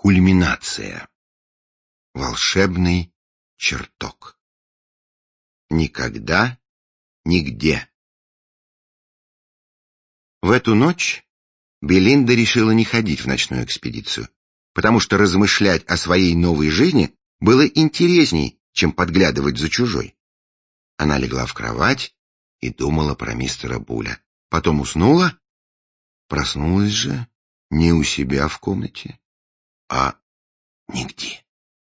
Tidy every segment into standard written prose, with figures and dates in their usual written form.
Кульминация. Волшебный чертог. Никогда, нигде. В эту ночь Белинда решила не ходить в ночную экспедицию, потому что размышлять о своей новой жизни было интересней, чем подглядывать за чужой. Она легла в кровать и думала про мистера Буля. Потом уснула, проснулась же не у себя в комнате, а нигде.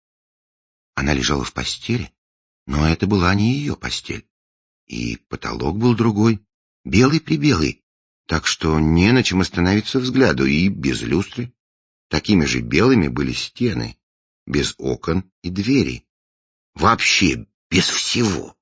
Она лежала в постели, но это была не ее постель. И потолок был другой, белый-прибелый, так что не на чем остановиться взгляду, и без люстры. Такими же белыми были стены, без окон и дверей. Вообще без всего.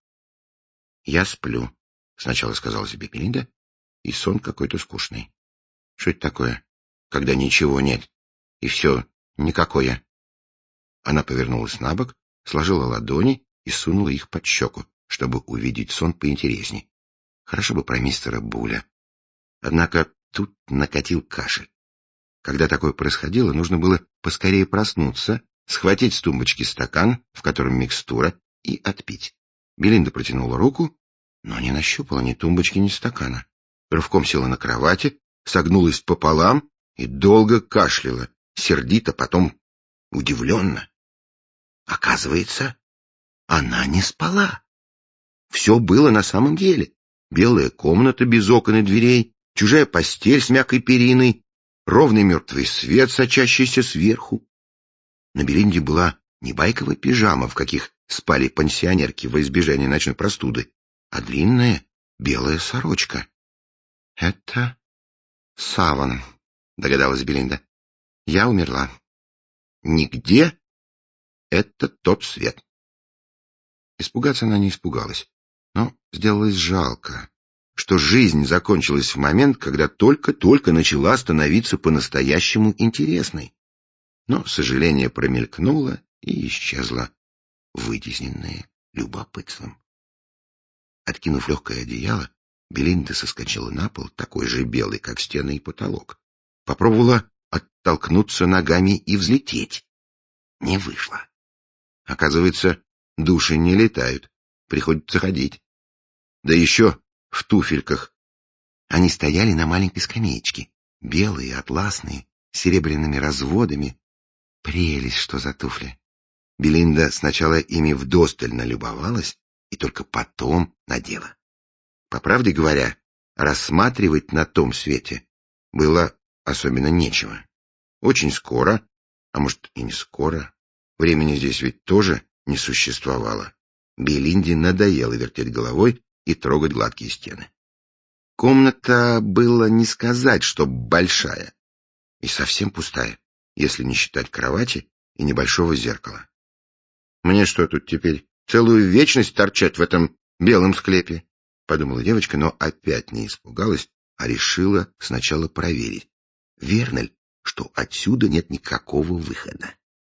«Я сплю», — сначала сказала себе Белинда, и сон какой-то скучный. Что это такое, когда ничего нет, и все никакое? Она повернулась на бок, сложила ладони и сунула их под щеку, чтобы увидеть сон поинтересней. Хорошо бы про мистера Буля. Однако тут накатил кашель. Когда такое происходило, нужно было поскорее проснуться, схватить с тумбочки стакан, в котором микстура, и отпить. Белинда протянула руку, но не нащупала ни тумбочки, ни стакана. Рывком села на кровати, согнулась пополам и долго кашляла, сердито, потом удивленно. Оказывается, она не спала. Все было на самом деле. Белая комната без окон и дверей, чужая постель с мягкой периной, ровный мертвый свет, сочащийся сверху. На Белинде была не байковая пижама, в каких спали пансионерки во избежание ночной простуды, а длинная белая сорочка. — Это саван, — догадалась Белинда. — Я умерла. Нигде это тот свет. Испугаться она не испугалась, но сделалось жалко, что жизнь закончилась в момент, когда только-только начала становиться по-настоящему интересной. Но сожаление промелькнуло и исчезло, вытесненное любопытством. Откинув легкое одеяло, Белинда соскочила на пол, такой же белый, как стены и потолок. Попробовала оттолкнуться ногами и взлететь. Не вышло. Оказывается, души не летают, приходится ходить. Да еще в туфельках. Они стояли на маленькой скамеечке, белые, атласные, с серебряными разводами. Прелесть, что за туфли! Белинда сначала ими вдосталь налюбовалась и только потом надела. По правде говоря, рассматривать на том свете было особенно нечего. Очень скоро, а может и не скоро, времени здесь ведь тоже не существовало, Белинде надоело вертеть головой и трогать гладкие стены. Комната была не сказать, что большая, и совсем пустая, если не считать кровати и небольшого зеркала. «Мне что тут теперь, целую вечность торчать в этом белом склепе?» — подумала девочка, но опять не испугалась, а решила сначала проверить, верно ли, что отсюда нет никакого выхода.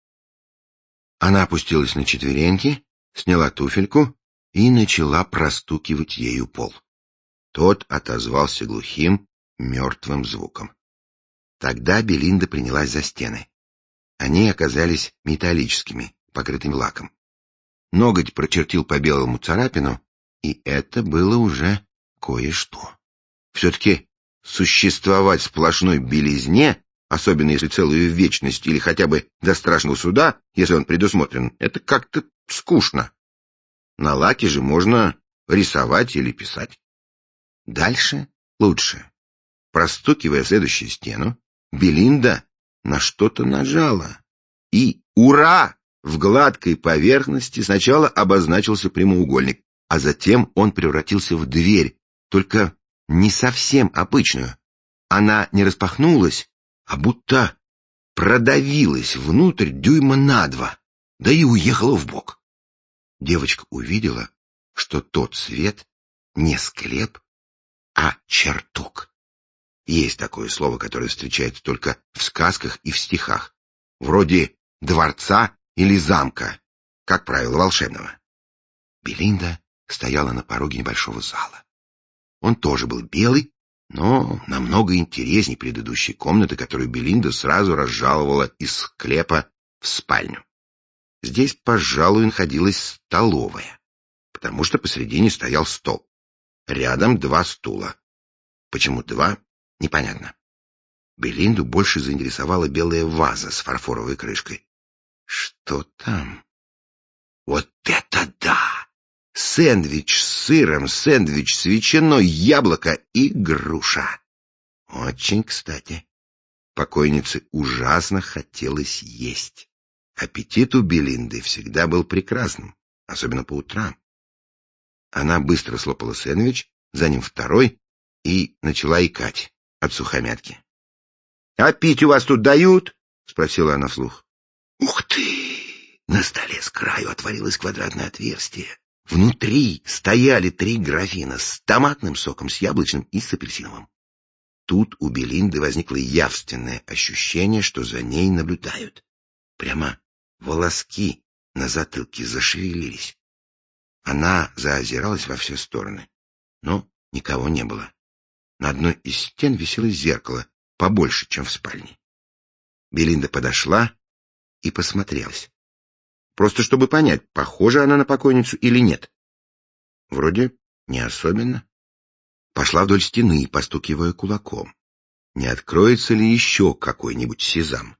Она опустилась на четвереньки, сняла туфельку и начала простукивать ею пол. Тот отозвался глухим, мертвым звуком. Тогда Белинда принялась за стены. Они оказались металлическими, покрытыми лаком. Ноготь прочертил по белому царапину, и это было уже кое-что. Все-таки существовать в сплошной белизне, особенно если целую вечность или хотя бы до страшного суда, если он предусмотрен, это как-то скучно. На лаке же можно рисовать или писать. Дальше лучше. Простукивая следующую стену, Белинда на что-то нажала. И, ура! В гладкой поверхности сначала обозначился прямоугольник, а затем он превратился в дверь, только не совсем обычную. Она не распахнулась, а будто продавилась внутрь дюйма на 2, да и уехала вбок. Девочка увидела, что тот свет не склеп, а чертог. Есть такое слово, которое встречается только в сказках и в стихах, вроде дворца или замка, как правило, волшебного. Белинда стояла на пороге небольшого зала. Он тоже был белый, но намного интереснее предыдущей комнаты, которую Белинда сразу разжаловала из склепа в спальню. Здесь, пожалуй, находилась столовая, потому что посредине стоял стол. Рядом 2 стула. Почему 2? Непонятно. Белинду больше заинтересовала белая ваза с фарфоровой крышкой. Что там? Вот это да! Сэндвич с сыром, сэндвич с ветчиной, яблоко и груша. Очень кстати. Покойнице ужасно хотелось есть. Аппетит у Белинды всегда был прекрасным, особенно по утрам. Она быстро слопала сэндвич, за ним второй, и начала икать от сухомятки. — А пить у вас тут дают? — спросила она вслух. — Ух ты! На столе с краю отворилось квадратное отверстие. Внутри стояли 3 графина с томатным соком, с яблочным и с апельсиновым. Тут у Белинды возникло явственное ощущение, что за ней наблюдают. Прямо волоски на затылке зашевелились. Она заозиралась во все стороны, но никого не было. На одной из стен висело зеркало, побольше, чем в спальне. Белинда подошла и посмотрелась. Просто чтобы понять, похожа она на покойницу или нет. Вроде не особенно. Пошла вдоль стены, постукивая кулаком. Не откроется ли еще какой-нибудь сезам?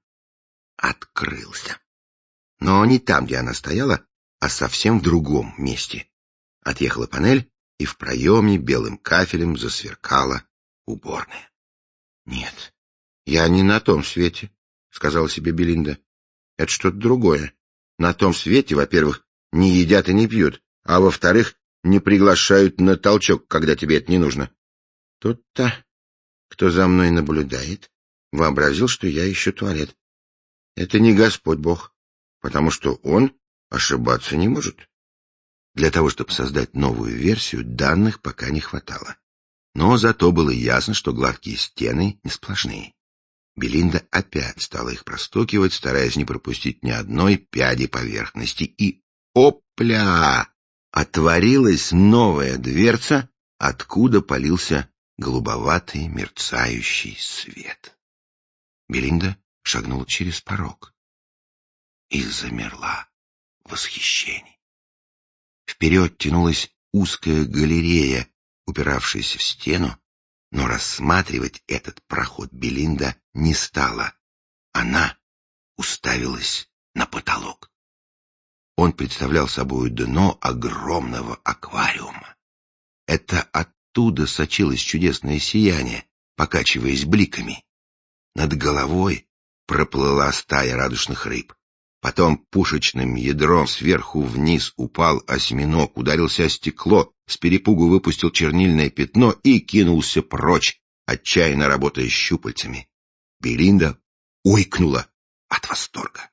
Открылся. Но не там, где она стояла, а совсем в другом месте. Отъехала панель, и в проеме белым кафелем засверкала уборная. — Нет, я не на том свете, — сказала себе Белинда. — Это что-то другое. На том свете, во-первых, не едят и не пьют, а во-вторых, не приглашают на толчок, когда тебе это не нужно. Тут-то, кто за мной наблюдает, вообразил, что я ищу туалет. Это не Господь Бог, потому что Он ошибаться не может. Для того, чтобы создать новую версию, данных пока не хватало. Но зато было ясно, что гладкие стены не сплошные. Белинда опять стала их простукивать, стараясь не пропустить ни одной пяди поверхности, и опля! Отворилась новая дверца, откуда полился голубоватый мерцающий свет. Белинда шагнула через порог и замерла в восхищении. Вперед тянулась узкая галерея, упиравшаяся в стену, но рассматривать этот проход Белинда не стала. Она уставилась на потолок. Он представлял собой дно огромного аквариума. Это оттуда сочилось чудесное сияние, покачиваясь бликами. Над головой проплыла стая радужных рыб. Потом пушечным ядром сверху вниз упал осьминог, ударился о стекло, с перепугу выпустил чернильное пятно и кинулся прочь, отчаянно работая щупальцами. Белинда ойкнула от восторга.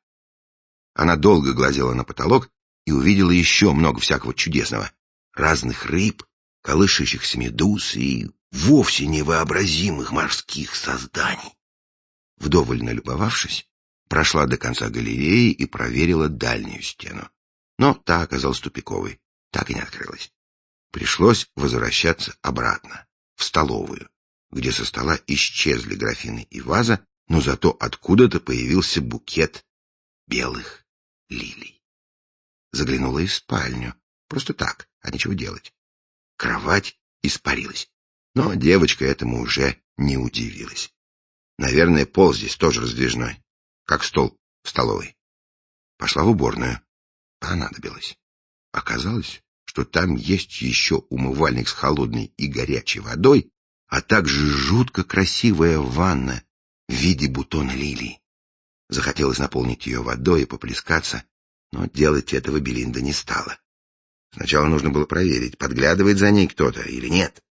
Она долго глазела на потолок и увидела еще много всякого чудесного. Разных рыб, колышущихся медуз и вовсе невообразимых морских созданий. Вдоволь налюбовавшись, прошла до конца галереи и проверила дальнюю стену. Но та оказалась тупиковой, так и не открылась. Пришлось возвращаться обратно, в столовую, где со стола исчезли графины и ваза, но зато откуда-то появился букет белых лилий. Заглянула и в спальню, просто так, а нечего делать. Кровать испарилась, но девочка этому уже не удивилась. Наверное, пол здесь тоже раздвижной, как стол в столовой. Пошла в уборную. Понадобилось. Оказалось, что там есть еще умывальник с холодной и горячей водой, а также жутко красивая ванна в виде бутона лилии. Захотелось наполнить ее водой и поплескаться, но делать этого Белинда не стала. Сначала нужно было проверить, подглядывает за ней кто-то или нет.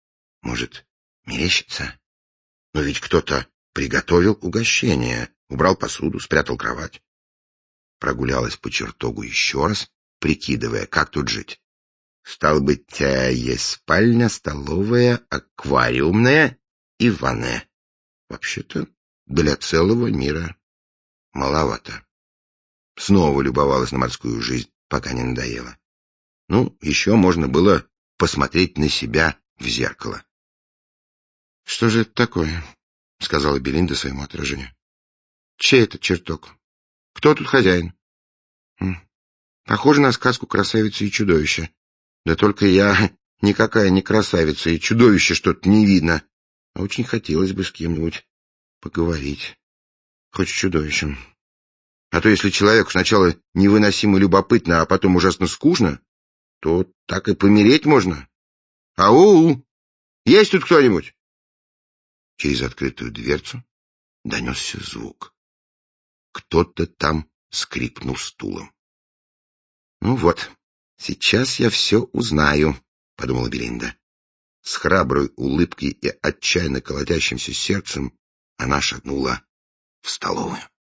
Может, мерещится? Но ведь кто-то приготовил угощение, убрал посуду, спрятал кровать. Прогулялась по чертогу еще раз, прикидывая, как тут жить. Стало быть, есть спальня, столовая, аквариумная и ванная. Вообще-то, для целого мира маловато. Снова любовалась на морскую жизнь, пока не надоело. Ну, еще можно было посмотреть на себя в зеркало. «Что же это такое?» — сказала Белинда своему отражению. «Чей это чертог? Кто тут хозяин?» «Похоже на сказку «Красавица и чудовище». Да только я никакая не красавица, и чудовище что-то не видно. А очень хотелось бы с кем-нибудь поговорить, хоть с чудовищем. А то если человеку сначала невыносимо любопытно, а потом ужасно скучно, то так и помереть можно. Ау! Есть тут кто-нибудь?» Через открытую дверцу донесся звук. Кто-то там скрипнул стулом. «Ну вот, сейчас я все узнаю», — подумала Белинда. С храброй улыбкой и отчаянно колотящимся сердцем она шагнула в столовую.